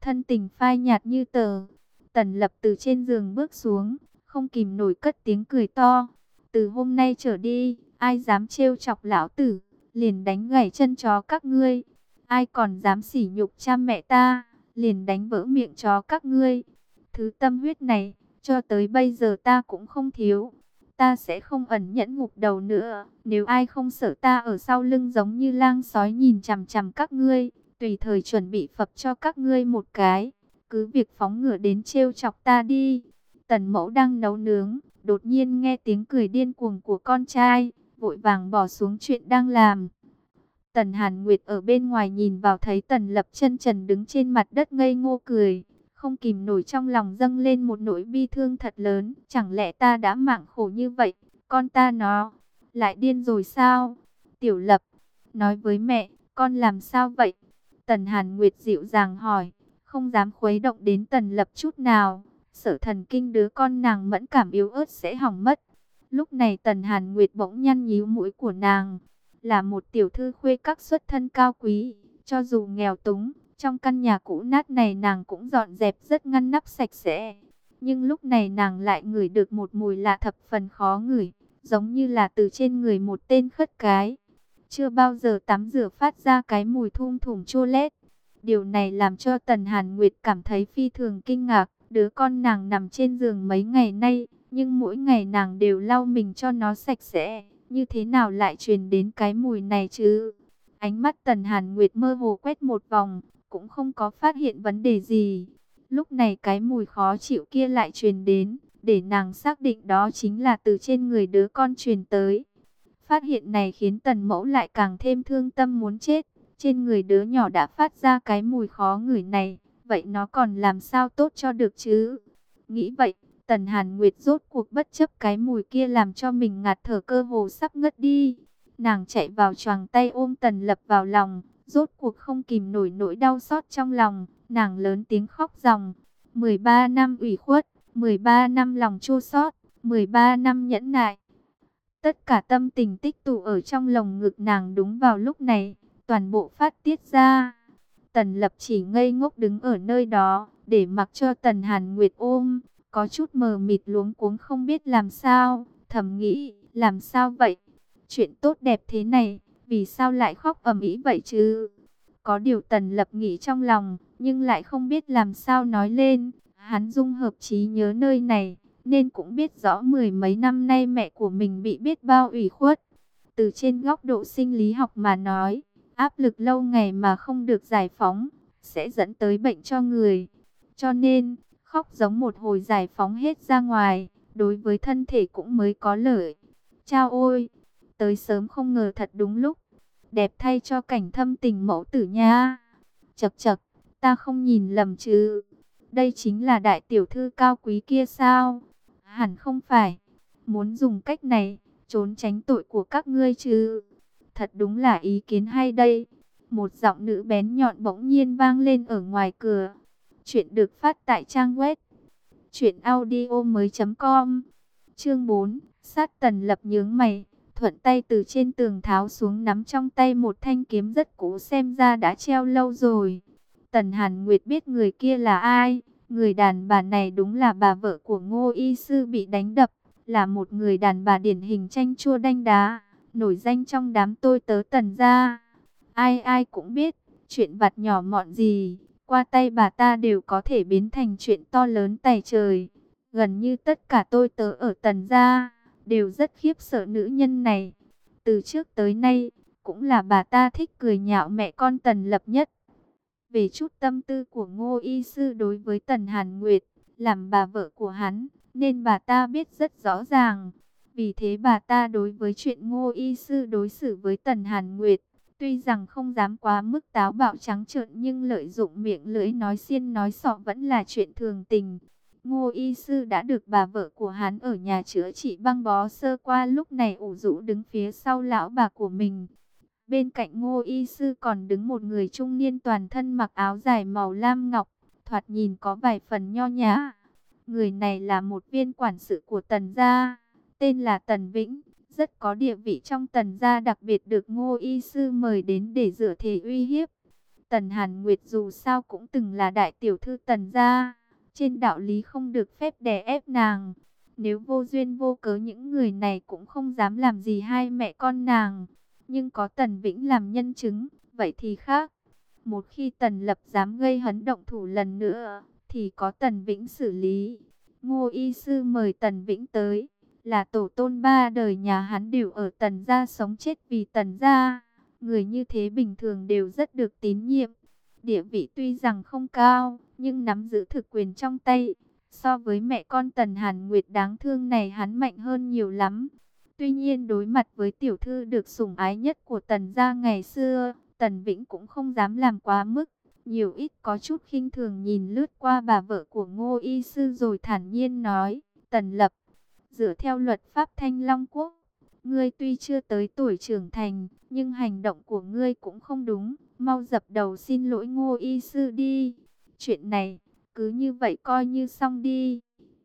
thân tình phai nhạt như tờ. Tần Lập từ trên giường bước xuống, không kìm nổi cất tiếng cười to. Từ hôm nay trở đi, ai dám trêu chọc lão tử, liền đánh gãy chân chó các ngươi. Ai còn dám sỉ nhục cha mẹ ta, liền đánh vỡ miệng chó các ngươi. Thứ tâm huyết này, cho tới bây giờ ta cũng không thiếu. Ta sẽ không ẩn nhẫn ngục đầu nữa. Nếu ai không sợ ta ở sau lưng giống như lang sói nhìn chằm chằm các ngươi, tùy thời chuẩn bị phập cho các ngươi một cái. Cứ việc phóng ngựa đến trêu chọc ta đi. Tần Mẫu đang nấu nướng, đột nhiên nghe tiếng cười điên cuồng của con trai, vội vàng bỏ xuống chuyện đang làm. Tần Hàn Nguyệt ở bên ngoài nhìn vào thấy Tần Lập chân trần đứng trên mặt đất ngây ngô cười, không kìm nổi trong lòng dâng lên một nỗi bi thương thật lớn. Chẳng lẽ ta đã mạng khổ như vậy, con ta nó lại điên rồi sao? Tiểu Lập, nói với mẹ, con làm sao vậy? Tần Hàn Nguyệt dịu dàng hỏi, không dám khuấy động đến Tần Lập chút nào, sợ thần kinh đứa con nàng mẫn cảm yếu ớt sẽ hỏng mất. Lúc này Tần Hàn Nguyệt bỗng nhăn nhíu mũi của nàng, là một tiểu thư khuê các xuất thân cao quý, cho dù nghèo túng, trong căn nhà cũ nát này nàng cũng dọn dẹp rất ngăn nắp sạch sẽ. Nhưng lúc này nàng lại ngửi được một mùi lạ thập phần khó ngửi, giống như là từ trên người một tên khất cái. Chưa bao giờ tắm rửa phát ra cái mùi thum thủm chua lét. Điều này làm cho Tần Hàn Nguyệt cảm thấy phi thường kinh ngạc. Đứa con nàng nằm trên giường mấy ngày nay, nhưng mỗi ngày nàng đều lau mình cho nó sạch sẽ. Như thế nào lại truyền đến cái mùi này chứ? Ánh mắt Tần Hàn Nguyệt mơ hồ quét một vòng, cũng không có phát hiện vấn đề gì. Lúc này cái mùi khó chịu kia lại truyền đến, để nàng xác định đó chính là từ trên người đứa con truyền tới. Phát hiện này khiến Tần Mẫu lại càng thêm thương tâm muốn chết. Trên người đứa nhỏ đã phát ra cái mùi khó ngửi này, vậy nó còn làm sao tốt cho được chứ? Nghĩ vậy, Tần Hàn Nguyệt rốt cuộc bất chấp cái mùi kia làm cho mình ngạt thở cơ hồ sắp ngất đi. Nàng chạy vào choàng tay ôm Tần Lập vào lòng, rốt cuộc không kìm nổi nỗi đau xót trong lòng. Nàng lớn tiếng khóc ròng, mười ba năm ủy khuất, mười ba năm lòng chua xót, mười ba năm nhẫn nại. Tất cả tâm tình tích tụ ở trong lồng ngực nàng đúng vào lúc này, toàn bộ phát tiết ra. Tần Lập chỉ ngây ngốc đứng ở nơi đó, để mặc cho Tần Hàn Nguyệt ôm, có chút mờ mịt luống cuống không biết làm sao, thầm nghĩ, làm sao vậy? Chuyện tốt đẹp thế này, vì sao lại khóc ầm ĩ vậy chứ? Có điều Tần Lập nghĩ trong lòng, nhưng lại không biết làm sao nói lên. Hắn dung hợp trí nhớ nơi này, nên cũng biết rõ mười mấy năm nay mẹ của mình bị biết bao ủy khuất. Từ trên góc độ sinh lý học mà nói, áp lực lâu ngày mà không được giải phóng, sẽ dẫn tới bệnh cho người. Cho nên, khóc giống một hồi giải phóng hết ra ngoài, đối với thân thể cũng mới có lợi. Chao ôi, tới sớm không ngờ thật đúng lúc. Đẹp thay cho cảnh thâm tình mẫu tử nha. Chậc chậc, ta không nhìn lầm chứ? Đây chính là đại tiểu thư cao quý kia sao? Hẳn không phải. Muốn dùng cách này, trốn tránh tội của các ngươi chứ? Thật đúng là ý kiến hay đây. Một giọng nữ bén nhọn bỗng nhiên vang lên ở ngoài cửa. Chuyện được phát tại trang web truyện audio mới chấm com. Chương bốn, sát Tần Lập nhướng mày, thuận tay từ trên tường tháo xuống nắm trong tay một thanh kiếm rất cũ xem ra đã treo lâu rồi. Tần Hàn Nguyệt biết người kia là ai, người đàn bà này đúng là bà vợ của Ngô Y Sư bị đánh đập, là một người đàn bà điển hình chanh chua đanh đá, nổi danh trong đám tôi tớ Tần gia. Ai ai cũng biết, chuyện vặt nhỏ mọn gì, qua tay bà ta đều có thể biến thành chuyện to lớn tày trời. Gần như tất cả tôi tớ ở Tần gia đều rất khiếp sợ nữ nhân này. Từ trước tới nay, cũng là bà ta thích cười nhạo mẹ con Tần Lập nhất. Về chút tâm tư của Ngô Y Sư đối với Tần Hàn Nguyệt, làm bà vợ của hắn, nên bà ta biết rất rõ ràng. Vì thế bà ta đối với chuyện Ngô Y Sư đối xử với Tần Hàn Nguyệt, tuy rằng không dám quá mức táo bạo trắng trợn nhưng lợi dụng miệng lưỡi nói xiên nói sọ vẫn là chuyện thường tình. Ngô Y Sư đã được bà vợ của hắn ở nhà chữa trị băng bó sơ qua, lúc này ủ rũ đứng phía sau lão bà của mình. Bên cạnh Ngô Y Sư còn đứng một người trung niên toàn thân mặc áo dài màu lam ngọc, thoạt nhìn có vài phần nho nhã. Người này là một viên quản sự của Tần gia, tên là Tần Vĩnh, rất có địa vị trong Tần gia, đặc biệt được Ngô Y Sư mời đến để rửa thề uy hiếp. Tần Hàn Nguyệt dù sao cũng từng là đại tiểu thư Tần gia, trên đạo lý không được phép đè ép nàng. Nếu vô duyên vô cớ những người này cũng không dám làm gì hai mẹ con nàng. Nhưng có Tần Vĩnh làm nhân chứng, vậy thì khác. Một khi Tần Lập dám gây hấn động thủ lần nữa, thì có Tần Vĩnh xử lý. Ngô y sư mời Tần Vĩnh tới, là tổ tôn ba đời nhà hắn đều ở Tần gia sống chết vì Tần gia. Người như thế bình thường đều rất được tín nhiệm. Địa vị tuy rằng không cao, nhưng nắm giữ thực quyền trong tay. So với mẹ con Tần Hàn Nguyệt đáng thương này hắn mạnh hơn nhiều lắm. Tuy nhiên đối mặt với tiểu thư được sủng ái nhất của Tần gia ngày xưa, Tần Vĩnh cũng không dám làm quá mức. Nhiều ít có chút khinh thường nhìn lướt qua bà vợ của Ngô y sư rồi thản nhiên nói, Tần Lập, dựa theo luật pháp Thanh Long Quốc, ngươi tuy chưa tới tuổi trưởng thành, nhưng hành động của ngươi cũng không đúng, mau dập đầu xin lỗi Ngô y sư đi. Chuyện này, cứ như vậy coi như xong đi.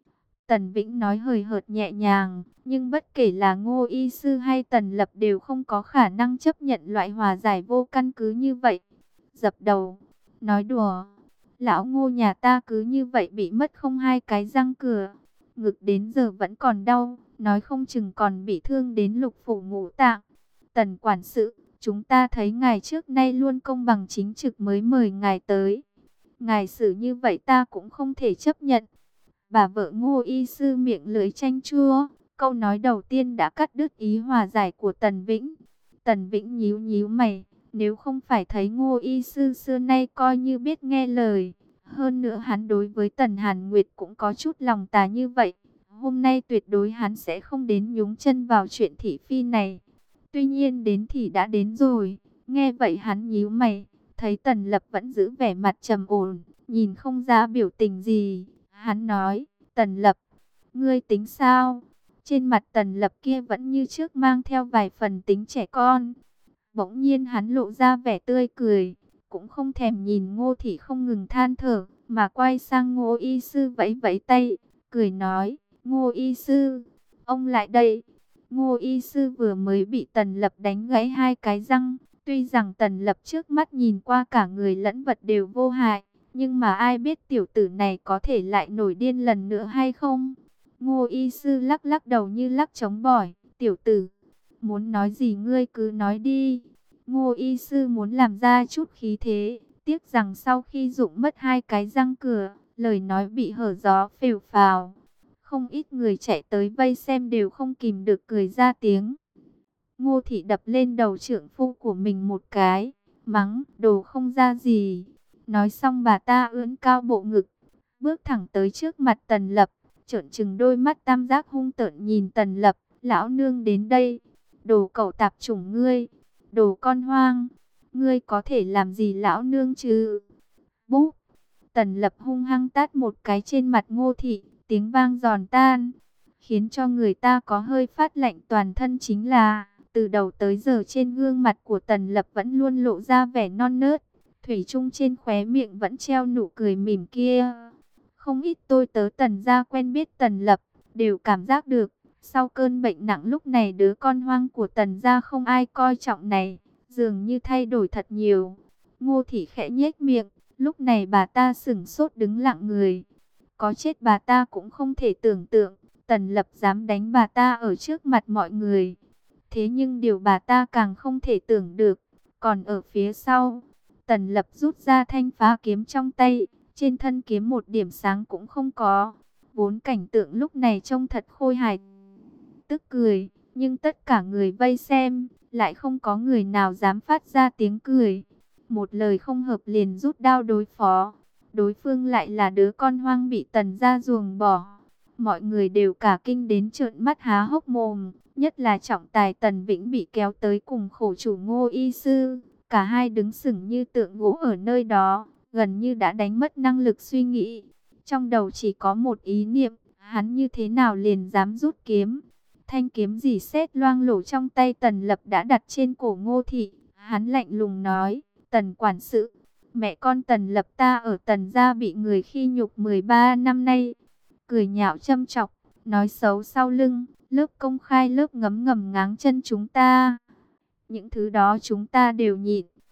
Tần Vĩnh nói hời hợt nhẹ nhàng, nhưng bất kể là Ngô y sư hay Tần Lập đều không có khả năng chấp nhận loại hòa giải vô căn cứ như vậy. Dập đầu, nói đùa, lão Ngô nhà ta cứ như vậy bị mất không hai cái răng cửa. Ngực đến giờ vẫn còn đau, nói không chừng còn bị thương đến lục phủ ngũ tạng. Tần quản sự, chúng ta thấy ngài trước nay luôn công bằng chính trực mới mời ngài tới. Ngài xử như vậy ta cũng không thể chấp nhận. Bà vợ Ngô y sư miệng lưỡi chanh chua, câu nói đầu tiên đã cắt đứt ý hòa giải của Tần Vĩnh. Tần Vĩnh nhíu nhíu mày, nếu không phải thấy Ngô y sư xưa nay coi như biết nghe lời, hơn nữa hắn đối với Tần Hàn Nguyệt cũng có chút lòng tà như vậy, hôm nay tuyệt đối hắn sẽ không đến nhúng chân vào chuyện thị phi này. Tuy nhiên đến thì đã đến rồi, nghe vậy hắn nhíu mày, thấy Tần Lập vẫn giữ vẻ mặt trầm ổn, nhìn không ra biểu tình gì. Hắn nói, Tần Lập, ngươi tính sao? Trên mặt Tần Lập kia vẫn như trước mang theo vài phần tính trẻ con. Bỗng nhiên hắn lộ ra vẻ tươi cười, cũng không thèm nhìn Ngô Thị không ngừng than thở, mà quay sang Ngô y sư vẫy vẫy tay, cười nói, Ngô y sư, ông lại đây. Ngô y sư vừa mới bị Tần Lập đánh gãy hai cái răng, tuy rằng Tần Lập trước mắt nhìn qua cả người lẫn vật đều vô hại, nhưng mà ai biết tiểu tử này có thể lại nổi điên lần nữa hay không? Ngô y sư lắc lắc đầu như lắc trống bỏi, tiểu tử, muốn nói gì ngươi cứ nói đi. Ngô y sư muốn làm ra chút khí thế, tiếc rằng sau khi dụng mất hai cái răng cửa, lời nói bị hở gió phèo phào. Không ít người chạy tới vây xem đều không kìm được cười ra tiếng. Ngô Thị đập lên đầu trượng phu của mình một cái, mắng, đồ không ra gì. Nói xong bà ta ưỡn cao bộ ngực, bước thẳng tới trước mặt Tần Lập, trợn trừng đôi mắt tam giác hung tợn nhìn Tần Lập, lão nương đến đây, đồ cẩu tạp chủng ngươi, đồ con hoang, ngươi có thể làm gì lão nương chứ? Búp, Tần Lập hung hăng tát một cái trên mặt Ngô Thị, tiếng vang giòn tan, khiến cho người ta có hơi phát lạnh toàn thân. Chính là, từ đầu tới giờ trên gương mặt của Tần Lập vẫn luôn lộ ra vẻ non nớt, thủy chung trên khóe miệng vẫn treo nụ cười mỉm kia. Không ít tôi tớ Tần gia quen biết Tần Lập, đều cảm giác được, sau cơn bệnh nặng lúc này đứa con hoang của Tần gia không ai coi trọng này, dường như thay đổi thật nhiều. Ngô Thị khẽ nhếch miệng, lúc này bà ta sửng sốt đứng lặng người. Có chết bà ta cũng không thể tưởng tượng, Tần Lập dám đánh bà ta ở trước mặt mọi người. Thế nhưng điều bà ta càng không thể tưởng được, còn ở phía sau. Tần Lập rút ra thanh phá kiếm trong tay, trên thân kiếm một điểm sáng cũng không có. Vốn cảnh tượng lúc này trông thật khôi hài, tức cười, nhưng tất cả người vây xem, lại không có người nào dám phát ra tiếng cười. Một lời không hợp liền rút đao đối phó. Đối phương lại là đứa con hoang bị Tần gia ruồng bỏ. Mọi người đều cả kinh đến trợn mắt há hốc mồm, nhất là trọng tài Tần Vĩnh bị kéo tới cùng khổ chủ Ngô y sư. Cả hai đứng sững như tượng gỗ ở nơi đó, gần như đã đánh mất năng lực suy nghĩ. Trong đầu chỉ có một ý niệm, hắn như thế nào liền dám rút kiếm. Thanh kiếm dì xét loang lổ trong tay Tần Lập đã đặt trên cổ Ngô Thị. Hắn lạnh lùng nói, Tần quản sự, mẹ con Tần Lập ta ở Tần gia bị người khi nhục mười ba năm nay. Cười nhạo châm chọc, nói xấu sau lưng, lớp công khai lớp ngấm ngầm ngáng chân chúng ta. Những thứ đó chúng ta đều nhịn,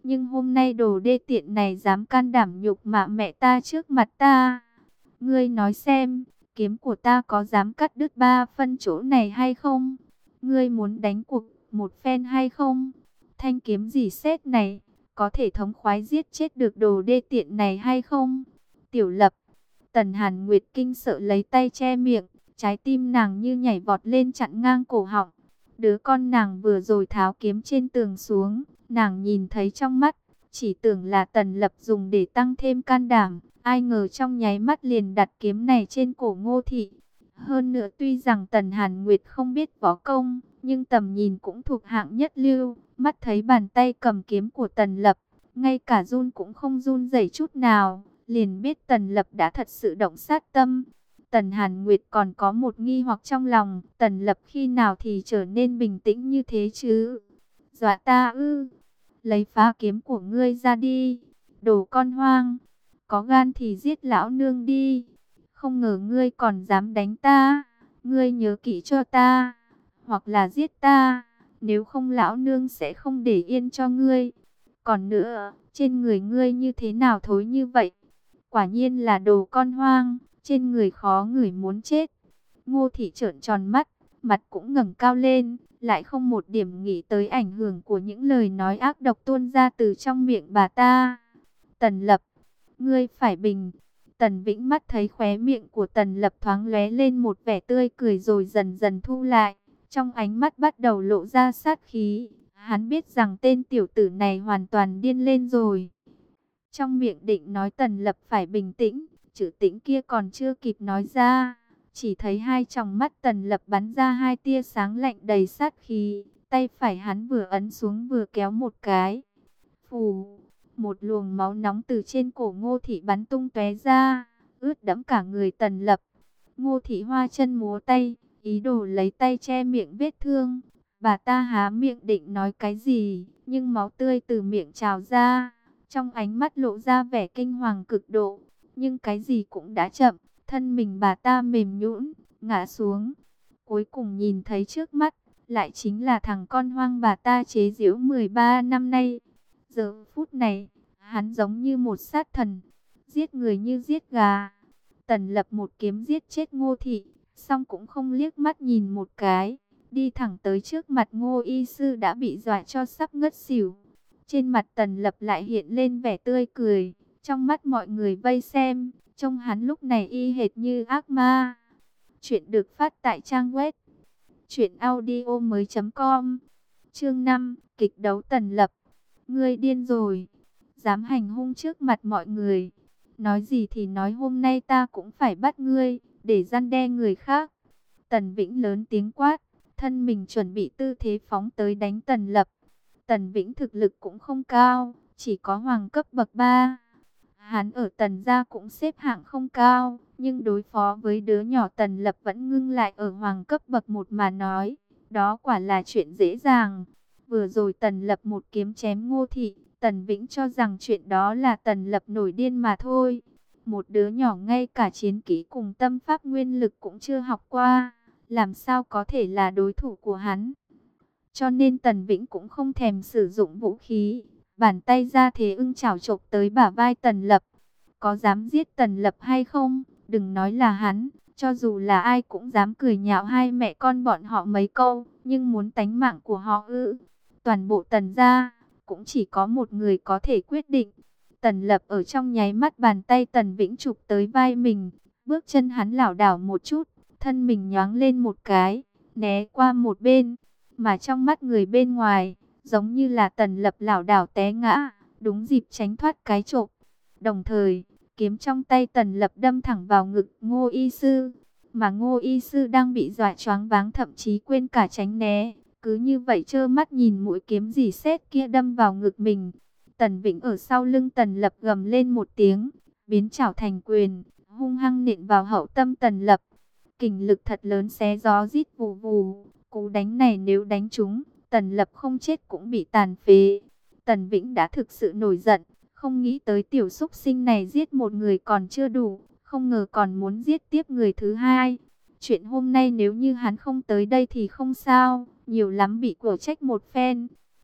Nhưng hôm nay đồ đê tiện này dám can đảm nhục mạ mẹ ta trước mặt ta. Ngươi nói xem, kiếm của ta có dám cắt đứt ba phân chỗ này hay không? Ngươi muốn đánh cuộc một phen hay không? Thanh kiếm gì sét này, có thể thống khoái giết chết được đồ đê tiện này hay không? Tiểu Lập, Tần Hàn Nguyệt kinh sợ lấy tay che miệng, trái tim nàng như nhảy vọt lên chặn ngang cổ họng. Đứa con nàng vừa rồi tháo kiếm trên tường xuống, nàng nhìn thấy trong mắt, chỉ tưởng là Tần Lập dùng để tăng thêm can đảm. Ai ngờ trong nháy mắt liền đặt kiếm này trên cổ Ngô Thị. Hơn nữa tuy rằng Tần Hàn Nguyệt không biết võ công, nhưng tầm nhìn cũng thuộc hạng nhất lưu. Mắt thấy bàn tay cầm kiếm của Tần Lập, ngay cả run cũng không run rẩy chút nào, liền biết Tần Lập đã thật sự động sát tâm. Tần Hàn Nguyệt còn có một nghi hoặc trong lòng, Tần Lập khi nào thì trở nên bình tĩnh như thế chứ? Dọa ta ư? Lấy phá kiếm của ngươi ra đi, đồ con hoang, có gan thì giết lão nương đi. Không ngờ ngươi còn dám đánh ta, ngươi nhớ kỹ cho ta, hoặc là giết ta, nếu không lão nương sẽ không để yên cho ngươi. Còn nữa, trên người ngươi như thế nào thối như vậy? Quả nhiên là đồ con hoang, trên người khó ngửi muốn chết. Ngô Thị trợn tròn mắt, mặt cũng ngẩng cao lên, lại không một điểm nghĩ tới ảnh hưởng của những lời nói ác độc tuôn ra từ trong miệng bà ta. Tần Lập, ngươi phải bình. Tần Vĩnh mắt thấy khóe miệng của Tần Lập thoáng lóe lên một vẻ tươi cười rồi dần dần thu lại. Trong ánh mắt bắt đầu lộ ra sát khí. Hắn biết rằng tên tiểu tử này hoàn toàn điên lên rồi. Trong miệng định nói Tần Lập phải bình tĩnh, chữ tĩnh kia còn chưa kịp nói ra. Chỉ thấy hai tròng mắt Tần Lập bắn ra hai tia sáng lạnh đầy sát khí. Tay phải hắn vừa ấn xuống vừa kéo một cái. Phù! Một luồng máu nóng từ trên cổ Ngô Thị bắn tung tóe ra, ướt đẫm cả người Tần Lập. Ngô Thị hoa chân múa tay, ý đồ lấy tay che miệng vết thương. Bà ta há miệng định nói cái gì, nhưng máu tươi từ miệng trào ra. Trong ánh mắt lộ ra vẻ kinh hoàng cực độ, nhưng cái gì cũng đã chậm. Thân mình bà ta mềm nhũn, ngã xuống. Cuối cùng nhìn thấy trước mắt, lại chính là thằng con hoang bà ta chế giễu mười ba năm nay. Giờ phút này, hắn giống như một sát thần, giết người như giết gà. Tần Lập một kiếm giết chết Ngô Thị, xong cũng không liếc mắt nhìn một cái, đi thẳng tới trước mặt Ngô y sư đã bị dọa cho sắp ngất xỉu. Trên mặt Tần Lập lại hiện lên vẻ tươi cười, trong mắt mọi người vây xem, trông hắn lúc này y hệt như ác ma. Chuyện được phát tại trang web truyện audio mới chấm com. Chương năm, kịch đấu Tần Lập. Ngươi điên rồi, dám hành hung trước mặt mọi người. Nói gì thì nói, hôm nay ta cũng phải bắt ngươi, để răn đe người khác. Tần Vĩnh lớn tiếng quát, thân mình chuẩn bị tư thế phóng tới đánh Tần Lập. Tần Vĩnh thực lực cũng không cao, chỉ có hoàng cấp bậc ba. Hắn ở Tần gia cũng xếp hạng không cao, nhưng đối phó với đứa nhỏ Tần Lập vẫn ngưng lại ở hoàng cấp bậc một mà nói, đó quả là chuyện dễ dàng. Vừa rồi Tần Lập một kiếm chém Ngô Thị, Tần Vĩnh cho rằng chuyện đó là Tần Lập nổi điên mà thôi. Một đứa nhỏ ngay cả chiến kỹ cùng tâm pháp nguyên lực cũng chưa học qua, làm sao có thể là đối thủ của hắn. Cho nên Tần Vĩnh cũng không thèm sử dụng vũ khí, bàn tay ra thế ưng chảo chộp tới bả vai Tần Lập. Có dám giết Tần Lập hay không? Đừng nói là hắn, cho dù là ai cũng dám cười nhạo hai mẹ con bọn họ mấy câu, nhưng muốn tánh mạng của họ ư? Toàn bộ Tần gia, cũng chỉ có một người có thể quyết định. Tần Lập ở trong nháy mắt bàn tay Tần Vĩnh chụp tới vai mình, bước chân hắn lảo đảo một chút, thân mình nhoáng lên một cái, né qua một bên, mà trong mắt người bên ngoài, giống như là Tần Lập lảo đảo té ngã, đúng dịp tránh thoát cái chộp. Đồng thời, kiếm trong tay Tần Lập đâm thẳng vào ngực Ngô y sư, mà Ngô y sư đang bị dọa choáng váng, thậm chí quên cả tránh né. Cứ như vậy trơ mắt nhìn mũi kiếm rỉ sét kia đâm vào ngực mình. Tần Vĩnh ở sau lưng Tần Lập gầm lên một tiếng, biến chảo thành quyền, hung hăng nện vào hậu tâm Tần Lập. Kình lực thật lớn xé gió rít vù vù. Cú đánh này nếu đánh trúng, Tần Lập không chết cũng bị tàn phế. Tần Vĩnh đã thực sự nổi giận, không nghĩ tới tiểu súc sinh này giết một người còn chưa đủ, không ngờ còn muốn giết tiếp người thứ hai. Chuyện hôm nay nếu như hắn không tới đây thì không sao, nhiều lắm bị quở trách một phen.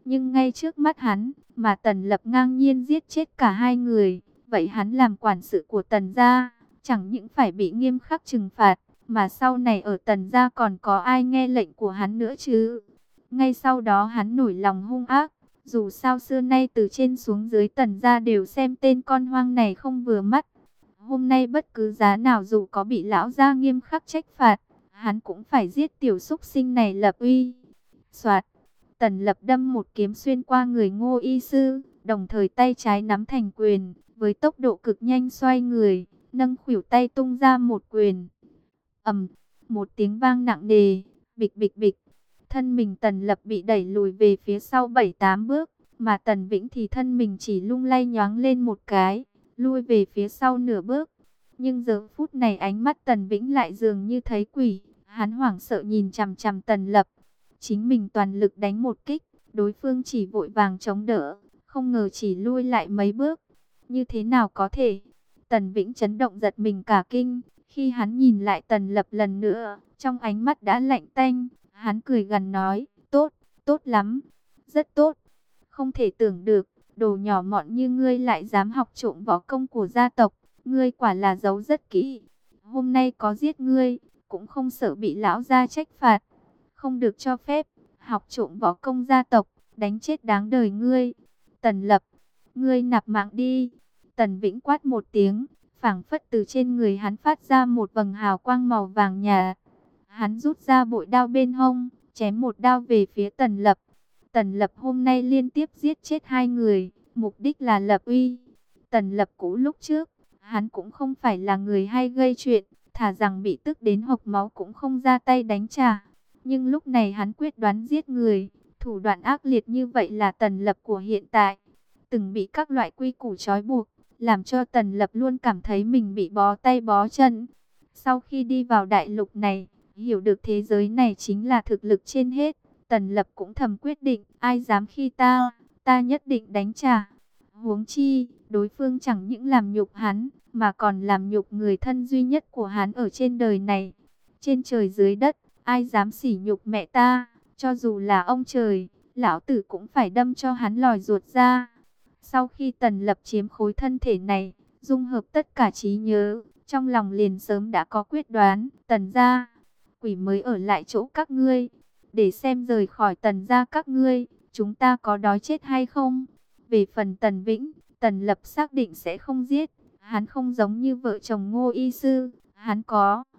Nhưng ngay trước mắt hắn, mà Tần Lập ngang nhiên giết chết cả hai người, vậy hắn làm quản sự của Tần gia, chẳng những phải bị nghiêm khắc trừng phạt, mà sau này ở Tần gia còn có ai nghe lệnh của hắn nữa chứ? Ngay sau đó hắn nổi lòng hung ác, dù sao xưa nay từ trên xuống dưới Tần gia đều xem tên con hoang này không vừa mắt. Hôm nay bất cứ giá nào dù có bị lão gia nghiêm khắc trách phạt, hắn cũng phải giết tiểu súc sinh này lập uy. Soạt, Tần Lập đâm một kiếm xuyên qua người Ngô Y Sư, đồng thời tay trái nắm thành quyền, với tốc độ cực nhanh xoay người, nâng khuỷu tay tung ra một quyền. Ầm, một tiếng vang nặng nề, bịch bịch bịch. Thân mình Tần Lập bị đẩy lùi về phía sau bảy tám bước, mà Tần Vĩnh thì thân mình chỉ lung lay nhoáng lên một cái, lui về phía sau nửa bước. Nhưng giờ phút này ánh mắt Tần Vĩnh lại dường như thấy quỷ, hắn hoảng sợ nhìn chằm chằm Tần Lập. Chính mình toàn lực đánh một kích, đối phương chỉ vội vàng chống đỡ, không ngờ chỉ lui lại mấy bước. Như thế nào có thể? Tần Vĩnh chấn động giật mình cả kinh, khi hắn nhìn lại Tần Lập lần nữa, trong ánh mắt đã lạnh tanh, hắn cười gằn nói, tốt, tốt lắm, rất tốt. Không thể tưởng được, đồ nhỏ mọn như ngươi lại dám học trộm võ công của gia tộc, ngươi quả là giấu rất kỹ. Hôm nay có giết ngươi, cũng không sợ bị lão gia trách phạt. Không được cho phép, học trộm võ công gia tộc, đánh chết đáng đời ngươi. Tần Lập, ngươi nạp mạng đi. Tần Vĩnh quát một tiếng, phảng phất từ trên người hắn phát ra một vầng hào quang màu vàng nhạt. Hắn rút ra bội đao bên hông, chém một đao về phía Tần Lập. Tần Lập hôm nay liên tiếp giết chết hai người, mục đích là lập uy. Tần Lập cũ lúc trước, hắn cũng không phải là người hay gây chuyện, thà rằng bị tức đến hộc máu cũng không ra tay đánh trả. Nhưng lúc này hắn quyết đoán giết người, thủ đoạn ác liệt như vậy là Tần Lập của hiện tại. Từng bị các loại quy củ trói buộc, làm cho Tần Lập luôn cảm thấy mình bị bó tay bó chân. Sau khi đi vào đại lục này, hiểu được thế giới này chính là thực lực trên hết, Tần Lập cũng thầm quyết định, ai dám khi ta, ta nhất định đánh trả. Huống chi, đối phương chẳng những làm nhục hắn, mà còn làm nhục người thân duy nhất của hắn ở trên đời này. Trên trời dưới đất, ai dám sỉ nhục mẹ ta, cho dù là ông trời, lão tử cũng phải đâm cho hắn lòi ruột ra. Sau khi Tần Lập chiếm khối thân thể này, dung hợp tất cả trí nhớ, trong lòng liền sớm đã có quyết đoán, Tần gia, quỷ mới ở lại chỗ các ngươi, để xem rời khỏi Tần gia các ngươi, chúng ta có đói chết hay không. Về phần Tần Vĩnh, Tần Lập xác định sẽ không giết, hắn không giống như vợ chồng Ngô Y Sư, hắn có